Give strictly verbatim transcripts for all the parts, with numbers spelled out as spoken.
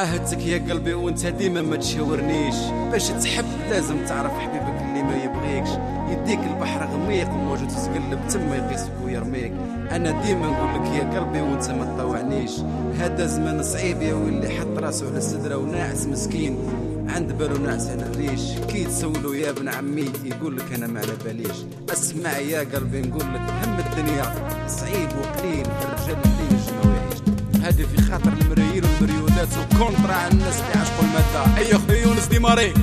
عاهدتك يا قلبي وانت ديما ما تشاورنيش. باش تحب لازم تعرف حبيبك اللي ما يبغيكش، يديك البحر غميق وموجود تقلب تما يقيسك ويرميك. انا ديما نقول لك يا قلبي وانت ما تطوعنيش. هذا زمان صعيب يا ويلي، حط راسه على السدره وناعس مسكين، عند بالو ناعس على الريش. كي تسولو يا ابن عمي يقول لك انا ما على باليش. اسمع يا قلبي نقول لك هم الدنيا صعيب وقليل، الرجال اللي ينجموا يعيش. هذه في خاطر المريين والمريولات وكونترا على الناس اللي عاشقوا المادة. ايوه خويا يونس ديماري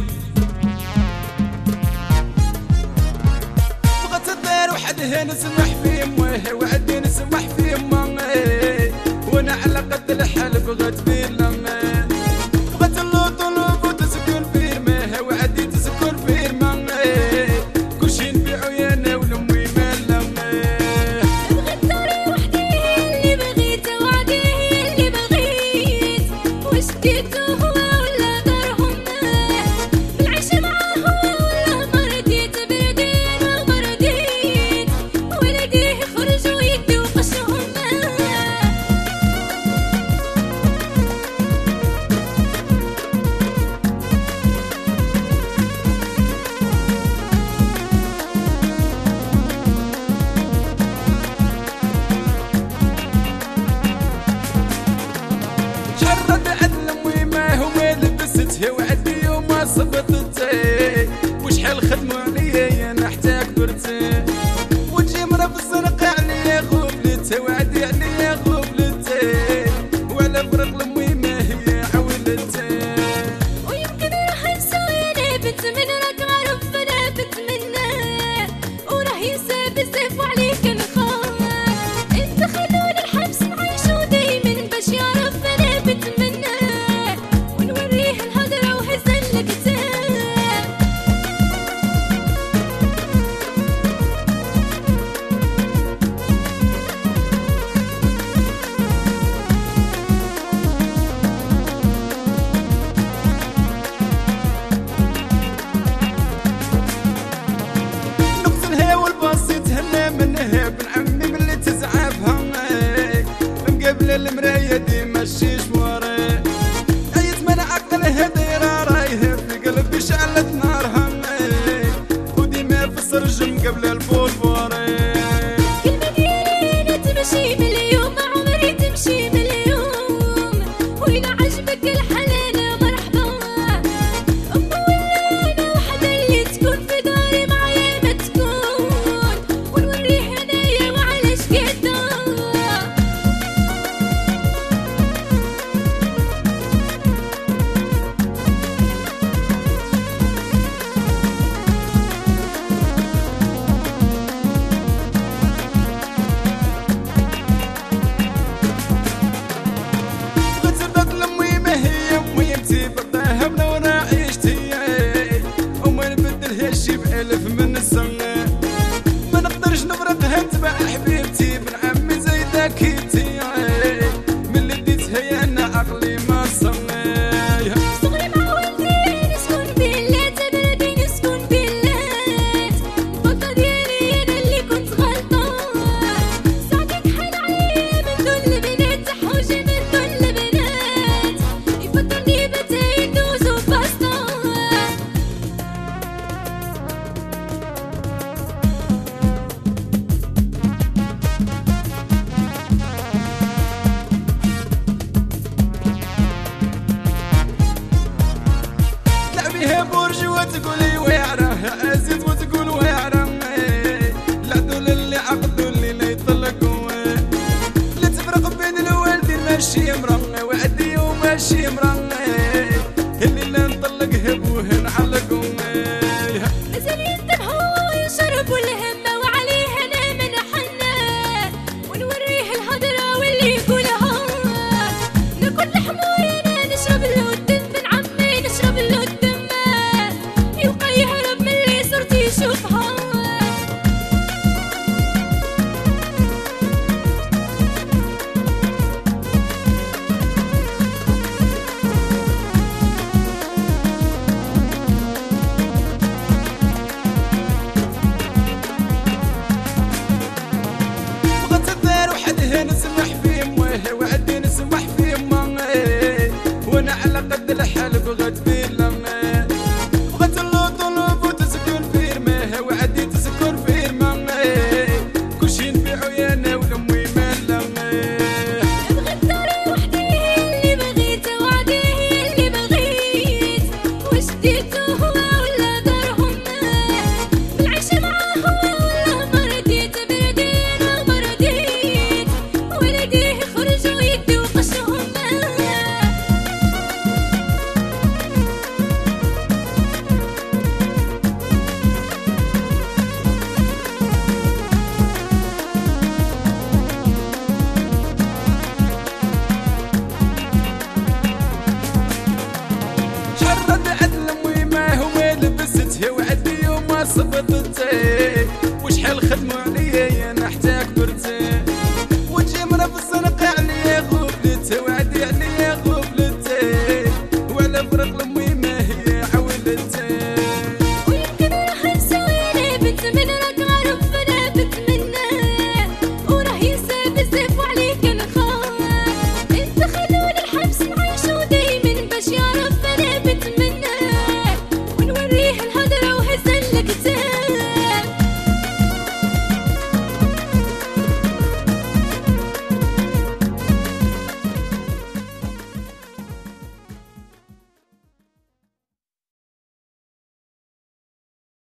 بغات الدار وحدها نسمح في مويه وعدي نسمح في امه، وانا على قد الحال بغات بينا بغات اللوط ولوط تسكن في الماء وعدي تسكن في الماء، كلشي نبيعو يا انا ولمي مالا. بغيت داري وحدي اللي بغيت وعدي اللي بغيت، واش ديتو هو ولا دارهم بالعيش معاه هو ولا مرضيت بردين ومرضيت ولديه يخرجوا يديو قشهم. شرد عدل امي ما هو ما لبستها وعدي وما صبتتي، وشحال خدموا عليا انا حتى كبرت، وتجي مرا في الزنقة عليا غفلتي وعدي عليا غفلتي، وعلى فرق لامي ما هي عولتي. ويمكن راح ينسى انا بنت من راك عارف انا بنت منه، وراه ينسى بزاف وعليك نخاف. انت خلوني الحبس نعيشو دايما باش يعرف انا بنت منه، ونوريه الهضره وهزن الكتاب. نقتلها والبسيط هنا منها ابن عمي ملي تزعفها، مقابله المرايه ديما الشيش وري، عيت من عقلها دايره رايها في قلبي شعلت نارها، وديما في السرج مقابله البولفوري. كلمة ديالي انا تمشي مليون عمري تمشي مليون، وإلا عجبك الحال انا مرحبا. أما ولا انا وحدة اللي تكون في داري معايا ما تكون، ونوريه هنايا وعلاش قدا. بغيت ردت لامي ما هي ميمتي بطاها من وانا عيشتي، وما نبدلها شي بألف من السنة، ما نقدرش نفرقها نتبع حبيبتي بن عمي زايدة كيتي، ملي ديتها يا انا عقلي ما صنايا. صغري مع والدي نسكن بيلات، بلدي نسكن بيلات، الغلطة ديالي انا اللي كنت غلطة. ساعتك حال عليا من دول البنات، حوجي من دول البنات، يفكرني بتا يدوزو باسطة. تلعبيها برج وتقولي واعره عزيز وتقول واعره، لا دول اللي عقدوا اللي لا يطلقوا، لا تفرق بين الوالدين ماشي مرة وعدي وماشي مرة، اللي لا نطلقها بوه نعلقوا. مازال ينتبه ويشرب الهم وعليه انا من حنه، ونوريه الهضره واللي يقولها. ناكل الحمور انا نشرب له الدم بن عمي نشرب له الدم، يبقى يهرب من اللي صرت يشوفها. صبت